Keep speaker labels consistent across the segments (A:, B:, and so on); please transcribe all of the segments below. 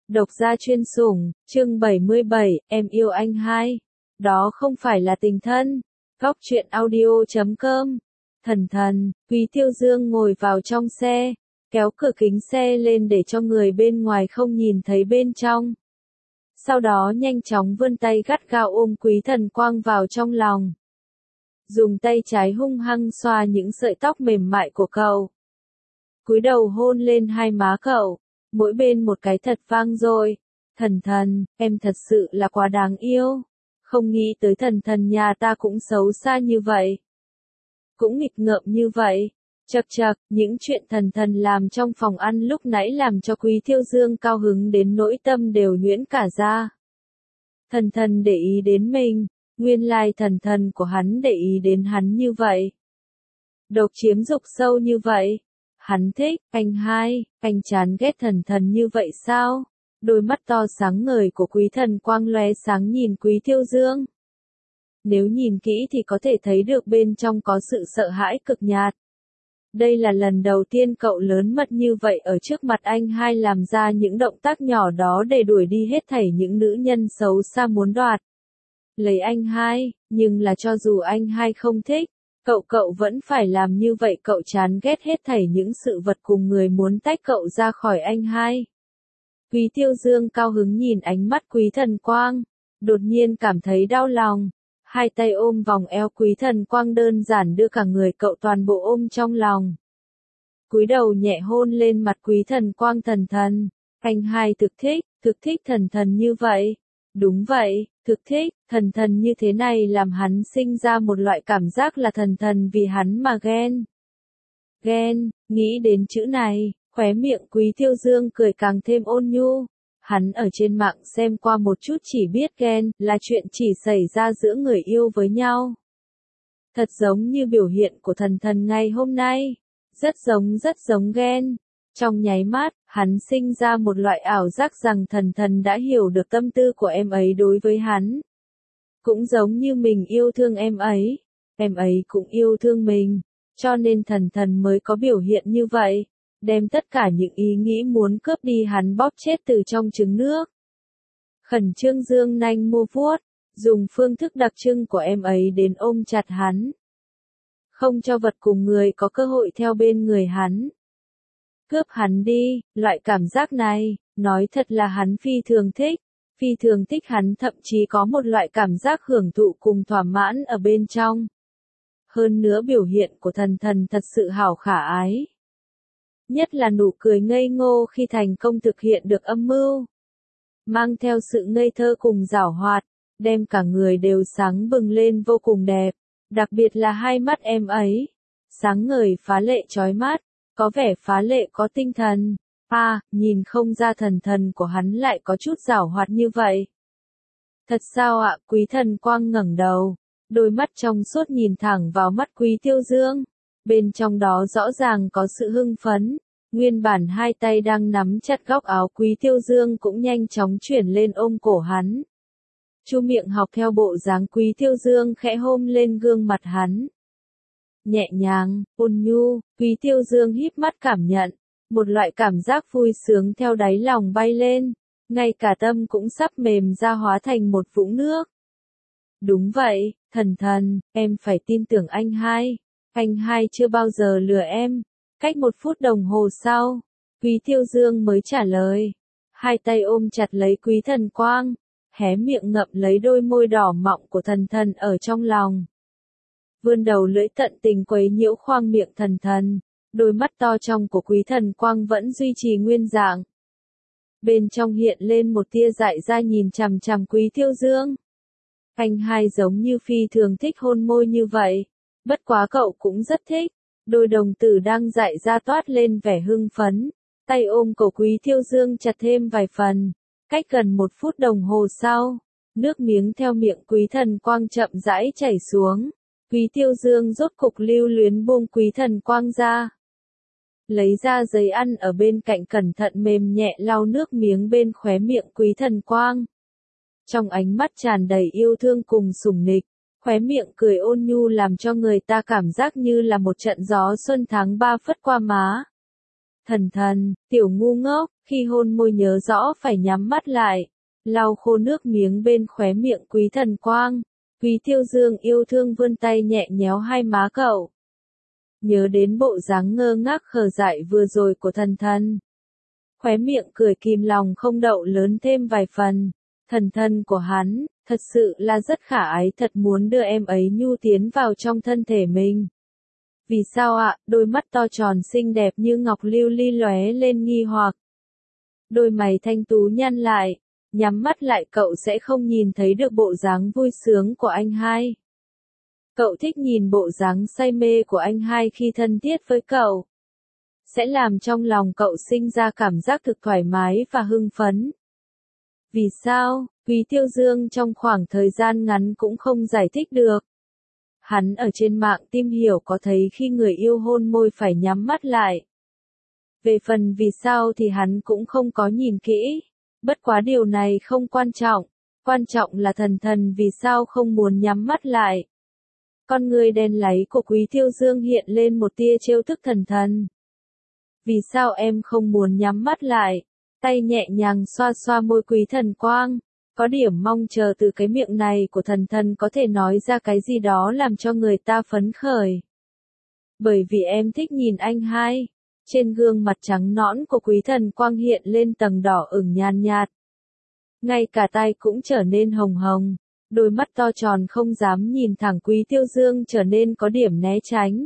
A: Độc gia chuyên sủng, chương 77, em yêu anh hai. Đó không phải là tình thân. Góc truyện audio.com. Thần, Quý Tiêu Dương ngồi vào trong xe, kéo cửa kính xe lên để cho người bên ngoài không nhìn thấy bên trong. Sau đó nhanh chóng vươn tay gắt gao ôm Quý Thần Quang vào trong lòng. Dùng tay trái hung hăng xoa những sợi tóc mềm mại của cậu. Cúi đầu hôn lên hai má cậu. Mỗi bên một cái thật vang dội. Thần, em thật sự là quá đáng yêu. Không nghĩ tới thần nhà ta cũng xấu xa như vậy. Cũng nghịch ngợm như vậy. Chậc, những chuyện thần làm trong phòng ăn lúc nãy làm cho Quý Tiêu Dương cao hứng đến nỗi tâm đều nhuyễn cả ra. Thần để ý đến mình, nguyên lai thần của hắn để ý đến hắn như vậy. Độc chiếm dục sâu như vậy. Hắn thích, anh hai, anh chán ghét thần như vậy sao? Đôi mắt to sáng ngời của Quý Thần Quang lóe sáng nhìn Quý Tiêu Dương. Nếu nhìn kỹ thì có thể thấy được bên trong có sự sợ hãi cực nhạt. Đây là lần đầu tiên cậu lớn mật như vậy ở trước mặt anh hai làm ra những động tác nhỏ đó để đuổi đi hết thảy những nữ nhân xấu xa muốn đoạt. Lấy anh hai, nhưng là cho dù anh hai không thích. Cậu vẫn phải làm như vậy, cậu chán ghét hết thảy những sự vật cùng người muốn tách cậu ra khỏi anh hai. Quý Tiêu Dương cao hứng nhìn ánh mắt Quý Thần Quang, đột nhiên cảm thấy đau lòng. Hai tay ôm vòng eo Quý Thần Quang đơn giản đưa cả người cậu toàn bộ ôm trong lòng. Cúi đầu nhẹ hôn lên mặt Quý Thần Quang. Thần, anh hai thực thích thần như vậy. Đúng vậy, thực thích, thần như thế này làm hắn sinh ra một loại cảm giác là thần vì hắn mà ghen. Ghen, nghĩ đến chữ này, khóe miệng Quý Tiêu Dương cười càng thêm ôn nhu. Hắn ở trên mạng xem qua một chút chỉ biết ghen là chuyện chỉ xảy ra giữa người yêu với nhau. Thật giống như biểu hiện của thần ngày hôm nay. Rất giống ghen. Trong nháy mắt, hắn sinh ra một loại ảo giác rằng thần đã hiểu được tâm tư của em ấy đối với hắn. Cũng giống như mình yêu thương em ấy cũng yêu thương mình, cho nên thần mới có biểu hiện như vậy, đem tất cả những ý nghĩ muốn cướp đi hắn bóp chết từ trong trứng nước. Khẩn trương dương nanh mua vuốt, dùng phương thức đặc trưng của em ấy đến ôm chặt hắn. Không cho vật cùng người có cơ hội theo bên người hắn. Cướp hắn đi, loại cảm giác này, nói thật là hắn phi thường thích hắn thậm chí có một loại cảm giác hưởng thụ cùng thỏa mãn ở bên trong. Hơn nữa biểu hiện của thần thật sự hảo khả ái. Nhất là nụ cười ngây ngô khi thành công thực hiện được âm mưu. Mang theo sự ngây thơ cùng giảo hoạt, đem cả người đều sáng bừng lên vô cùng đẹp, đặc biệt là hai mắt em ấy. Sáng ngời phá lệ chói mắt. Có vẻ phá lệ có tinh thần. Nhìn không ra thần của hắn lại có chút giảo hoạt như vậy. Thật sao ạ? Quý Thần Quang ngẩng đầu, đôi mắt trong suốt nhìn thẳng vào mắt Quý Tiêu Dương. Bên trong đó rõ ràng có sự hưng phấn. Nguyên bản hai tay đang nắm chặt góc áo Quý Tiêu Dương cũng nhanh chóng chuyển lên ôm cổ hắn. Chu miệng học theo bộ dáng Quý Tiêu Dương khẽ hôn lên gương mặt hắn. Nhẹ nhàng, ôn nhu, Quý Tiêu Dương híp mắt cảm nhận, một loại cảm giác vui sướng theo đáy lòng bay lên, ngay cả tâm cũng sắp mềm ra hóa thành một vũng nước. Đúng vậy, thần, em phải tin tưởng anh hai chưa bao giờ lừa em. Cách 1 phút đồng hồ sau, Quý Tiêu Dương mới trả lời, hai tay ôm chặt lấy Quý Thần Quang, hé miệng ngậm lấy đôi môi đỏ mọng của thần ở trong lòng. Vươn đầu lưỡi tận tình quấy nhiễu khoang miệng thần, đôi mắt to trong của Quý Thần Quang vẫn duy trì nguyên dạng. Bên trong hiện lên một tia dại ra nhìn chằm chằm Quý Tiêu Dương. Anh hai giống như phi thường thích hôn môi như vậy, bất quá cậu cũng rất thích. Đôi đồng tử đang dại ra toát lên vẻ hưng phấn, tay ôm cổ Quý Tiêu Dương chặt thêm vài phần. Cách gần 1 phút đồng hồ sau, nước miếng theo miệng Quý Thần Quang chậm rãi chảy xuống. Quý Tiêu Dương rốt cục lưu luyến buông Quý Thần Quang ra. Lấy ra giấy ăn ở bên cạnh cẩn thận mềm nhẹ lau nước miếng bên khóe miệng Quý Thần Quang. Trong ánh mắt tràn đầy yêu thương cùng sủng nịch, khóe miệng cười ôn nhu làm cho người ta cảm giác như là một trận gió xuân tháng 3 phất qua má. Thần thần, tiểu ngu ngốc, khi hôn môi nhớ rõ phải nhắm mắt lại. Lau khô nước miếng bên khóe miệng Quý Thần Quang. Quý Tiêu Dương yêu thương vươn tay nhẹ nhéo hai má cậu. Nhớ đến bộ dáng ngơ ngác khờ dại vừa rồi của thần thần. Khóe miệng cười kìm lòng không đậu lớn thêm vài phần. Thần thần của hắn, thật sự là rất khả ái, thật muốn đưa em ấy nhu tiến vào trong thân thể mình. Vì sao ạ? Đôi mắt to tròn xinh đẹp như ngọc lưu ly lóe lên nghi hoặc. Đôi mày thanh tú nhăn lại, nhắm mắt lại cậu sẽ không nhìn thấy được bộ dáng vui sướng của anh hai. Cậu thích nhìn bộ dáng say mê của anh hai khi thân thiết với cậu. Sẽ làm trong lòng cậu sinh ra cảm giác thực thoải mái và hưng phấn. Vì sao? Quý Tiêu Dương trong khoảng thời gian ngắn cũng không giải thích được. Hắn ở trên mạng tìm hiểu có thấy khi người yêu hôn môi phải nhắm mắt lại. Về phần vì sao thì hắn cũng không có nhìn kỹ. Bất quá điều này không quan trọng. Quan trọng là thần thần vì sao không muốn nhắm mắt lại. Con người đen láy của Quý Tiêu Dương hiện lên một tia trêu thức thần thần. Vì sao em không muốn nhắm mắt lại? Tay nhẹ nhàng xoa xoa môi Quý Thần Quang. Có điểm mong chờ từ cái miệng này của thần thần có thể nói ra cái gì đó làm cho người ta phấn khởi. Bởi vì em thích nhìn anh hai. Trên gương mặt trắng nõn của Quý Thần Quang hiện lên tầng đỏ ửng nhàn nhạt. Ngay cả tai cũng trở nên hồng hồng. Đôi mắt to tròn không dám nhìn thẳng Quý Tiêu Dương trở nên có điểm né tránh.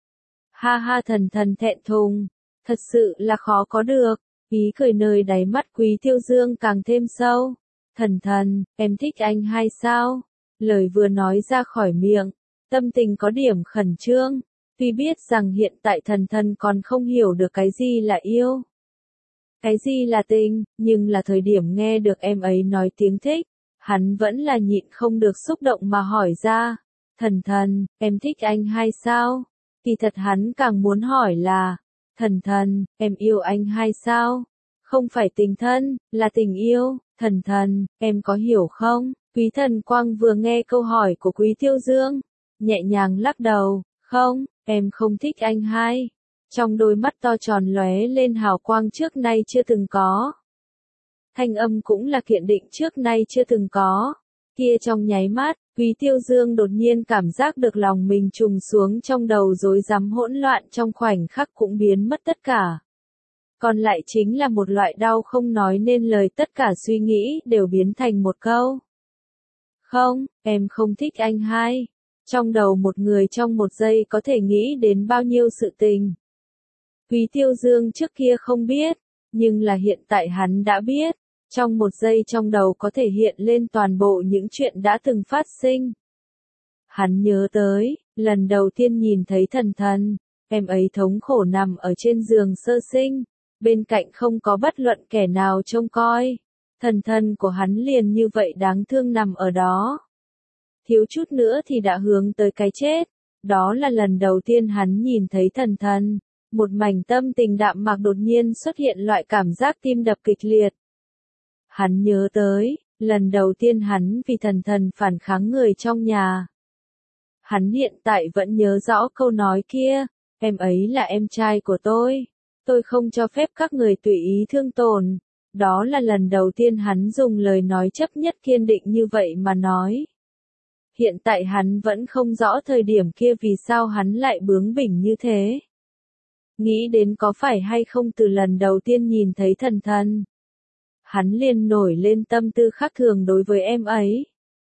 A: Ha ha, thần thần thẹn thùng. Thật sự là khó có được. Ý cười nơi đáy mắt Quý Tiêu Dương càng thêm sâu. Thần thần, em thích anh hay sao? Lời vừa nói ra khỏi miệng, tâm tình có điểm khẩn trương. Tuy biết rằng hiện tại thần thần còn không hiểu được cái gì là yêu, cái gì là tình, nhưng là thời điểm nghe được em ấy nói tiếng thích, hắn vẫn là nhịn không được xúc động mà hỏi ra. Thần thần, em thích anh hay sao? Kỳ thật hắn càng muốn hỏi là, thần thần, em yêu anh hay sao? Không phải tình thân, là tình yêu. Thần thần, em có hiểu không? Quý Thần Quang vừa nghe câu hỏi của Quý Tiêu Dương, nhẹ nhàng lắc đầu, không, em không thích anh hai. Trong đôi mắt to tròn lóe lên hào quang trước nay chưa từng có. Thanh âm cũng là kiên định trước nay chưa từng có. Kia trong nháy mắt, Quý Tiêu Dương đột nhiên cảm giác được lòng mình trùng xuống trong đầu rối rắm hỗn loạn trong khoảnh khắc cũng biến mất tất cả. Còn lại chính là một loại đau không nói nên lời, tất cả suy nghĩ đều biến thành một câu. Không, em không thích anh hai. Trong đầu một người trong một giây có thể nghĩ đến bao nhiêu sự tình. Quý Tiêu Dương trước kia không biết, nhưng là hiện tại hắn đã biết. Trong một giây trong đầu có thể hiện lên toàn bộ những chuyện đã từng phát sinh. Hắn nhớ tới, lần đầu tiên nhìn thấy thần thần, em ấy thống khổ nằm ở trên giường sơ sinh. Bên cạnh không có bất luận kẻ nào trông coi. Thần thần của hắn liền như vậy đáng thương nằm ở đó. Thiếu chút nữa thì đã hướng tới cái chết. Đó là lần đầu tiên hắn nhìn thấy thần thần. Một mảnh tâm tình đạm mạc đột nhiên xuất hiện loại cảm giác tim đập kịch liệt. Hắn nhớ tới, lần đầu tiên hắn vì thần thần phản kháng người trong nhà. Hắn hiện tại vẫn nhớ rõ câu nói kia, em ấy là em trai của tôi không cho phép các người tùy ý thương tổn. Đó là lần đầu tiên hắn dùng lời nói chấp nhất kiên định như vậy mà nói. Hiện tại hắn vẫn không rõ thời điểm kia vì sao hắn lại bướng bỉnh như thế. Nghĩ đến có phải hay không từ lần đầu tiên nhìn thấy thần thần, hắn liền nổi lên tâm tư khác thường đối với em ấy.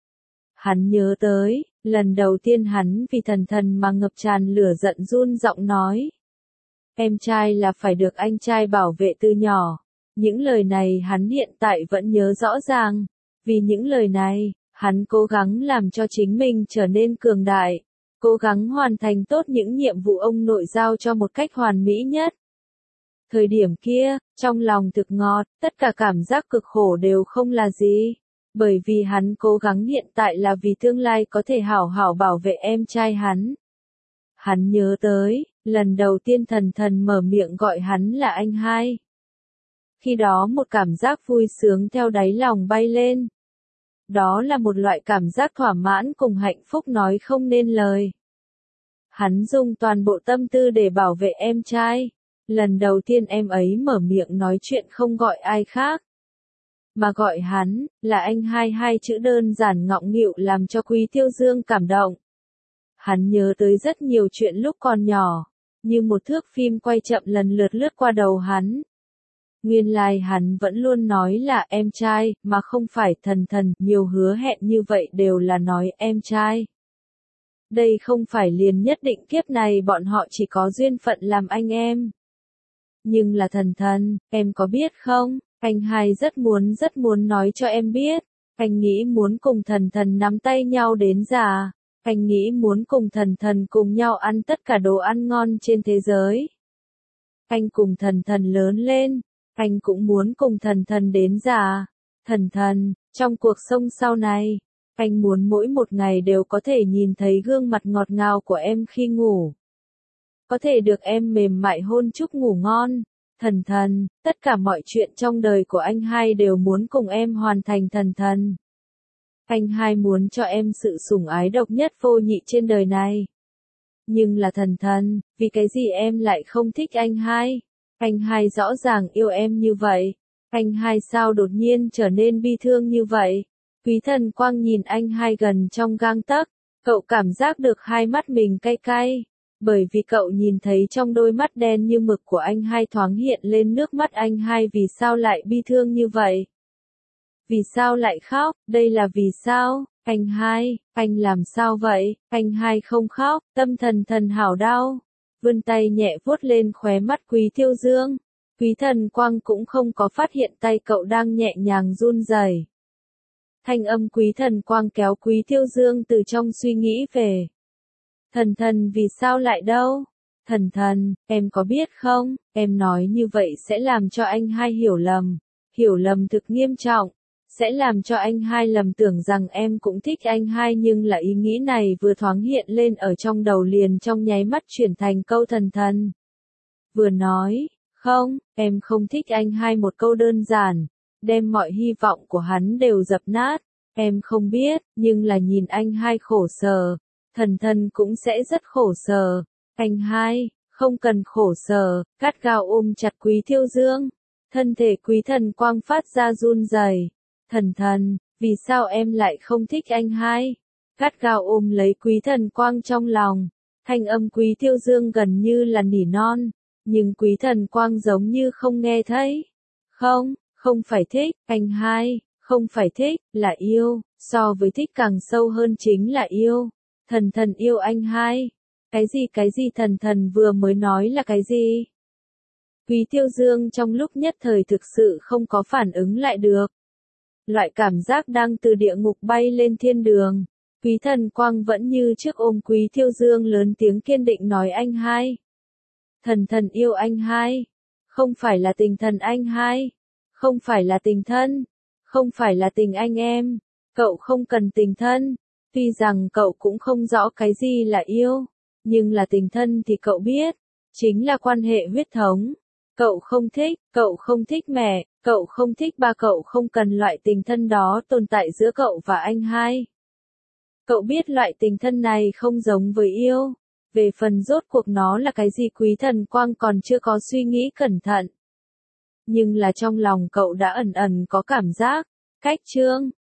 A: Hắn nhớ tới, lần đầu tiên hắn vì thần thần mà ngập tràn lửa giận run giọng nói. Em trai là phải được anh trai bảo vệ từ nhỏ. Những lời này hắn hiện tại vẫn nhớ rõ ràng. Vì những lời này, hắn cố gắng làm cho chính mình trở nên cường đại. Cố gắng hoàn thành tốt những nhiệm vụ ông nội giao cho một cách hoàn mỹ nhất. Thời điểm kia, trong lòng thực ngọt, tất cả cảm giác cực khổ đều không là gì. Bởi vì hắn cố gắng hiện tại là vì tương lai có thể hảo hảo bảo vệ em trai hắn. Hắn nhớ tới, lần đầu tiên thần thần mở miệng gọi hắn là anh hai. Khi đó một cảm giác vui sướng theo đáy lòng bay lên. Đó là một loại cảm giác thỏa mãn cùng hạnh phúc nói không nên lời. Hắn dùng toàn bộ tâm tư để bảo vệ em trai. Lần đầu tiên em ấy mở miệng nói chuyện không gọi ai khác, mà gọi hắn, là anh hai, hai chữ đơn giản ngọng nghịu làm cho Quý Tiêu Dương cảm động. Hắn nhớ tới rất nhiều chuyện lúc còn nhỏ, như một thước phim quay chậm lần lượt lướt qua đầu hắn. Nguyên lai hắn vẫn luôn nói là em trai, mà không phải thần thần, nhiều hứa hẹn như vậy đều là nói em trai. Đây không phải liền nhất định kiếp này bọn họ chỉ có duyên phận làm anh em. Nhưng là thần thần, em có biết không, anh hai rất muốn nói cho em biết, anh nghĩ muốn cùng thần thần nắm tay nhau đến già, anh nghĩ muốn cùng thần thần cùng nhau ăn tất cả đồ ăn ngon trên thế giới. Anh cùng thần thần lớn lên, anh cũng muốn cùng thần thần đến già. Thần thần, trong cuộc sống sau này, anh muốn mỗi một ngày đều có thể nhìn thấy gương mặt ngọt ngào của em khi ngủ. Có thể được em mềm mại hôn chúc ngủ ngon. Thần thần, tất cả mọi chuyện trong đời của anh hai đều muốn cùng em hoàn thành thần thần. Anh hai muốn cho em sự sủng ái độc nhất vô nhị trên đời này. Nhưng là thần thần, vì cái gì em lại không thích anh hai? Anh hai rõ ràng yêu em như vậy. Anh hai sao đột nhiên trở nên bi thương như vậy? Quý Thần Quang nhìn anh hai gần trong gang tấc, cậu cảm giác được hai mắt mình cay cay. Bởi vì cậu nhìn thấy trong đôi mắt đen như mực của anh hai thoáng hiện lên nước mắt anh hai vì sao lại bi thương như vậy? Vì sao lại khóc, đây là vì sao? Anh hai, anh làm sao vậy? Anh hai không khóc, tâm thần thần hảo đau. Vươn tay nhẹ vuốt lên khóe mắt Quý Tiêu Dương. Quý Thần Quang cũng không có phát hiện tay cậu đang nhẹ nhàng run rẩy. Thanh âm Quý Thần Quang kéo Quý Tiêu Dương từ trong suy nghĩ về. Thần thần vì sao lại đâu? Thần thần, em có biết không, em nói như vậy sẽ làm cho anh hai hiểu lầm thực nghiêm trọng, sẽ làm cho anh hai lầm tưởng rằng em cũng thích anh hai nhưng là ý nghĩ này vừa thoáng hiện lên ở trong đầu liền trong nháy mắt chuyển thành câu thần thần. Vừa nói, không, em không thích anh hai một câu đơn giản, đem mọi hy vọng của hắn đều dập nát, em không biết, nhưng là nhìn anh hai khổ sở. Thần thần cũng sẽ rất khổ sở. Anh hai, không cần khổ sở, gắt gao ôm chặt Quý Tiêu Dương. Thân thể Quý Thần Quang phát ra run rẩy. Thần thần, vì sao em lại không thích anh hai? Gắt gao ôm lấy Quý Thần Quang trong lòng. Thanh âm Quý Tiêu Dương gần như là nỉ non. Nhưng Quý Thần Quang giống như không nghe thấy. Không, không phải thích, anh hai, không phải thích, là yêu. So với thích càng sâu hơn chính là yêu. Thần thần yêu anh hai. Cái gì thần thần vừa mới nói là cái gì? Quý Tiêu Dương trong lúc nhất thời thực sự không có phản ứng lại được. Loại cảm giác đang từ địa ngục bay lên thiên đường. Quý Thần Quang vẫn như trước ôm Quý Tiêu Dương lớn tiếng kiên định nói anh hai. Thần thần yêu anh hai. Không phải là tình thần anh hai. Không phải là tình thân. Không phải là tình anh em. Cậu không cần tình thân. Tuy rằng cậu cũng không rõ cái gì là yêu, nhưng là tình thân thì cậu biết, chính là quan hệ huyết thống. Cậu không thích mẹ, cậu không thích ba, cậu không cần loại tình thân đó tồn tại giữa cậu và anh hai. Cậu biết loại tình thân này không giống với yêu. Về phần rốt cuộc nó là cái gì Quý Thần Quang còn chưa có suy nghĩ cẩn thận. Nhưng là trong lòng cậu đã ẩn ẩn có cảm giác. Cách chương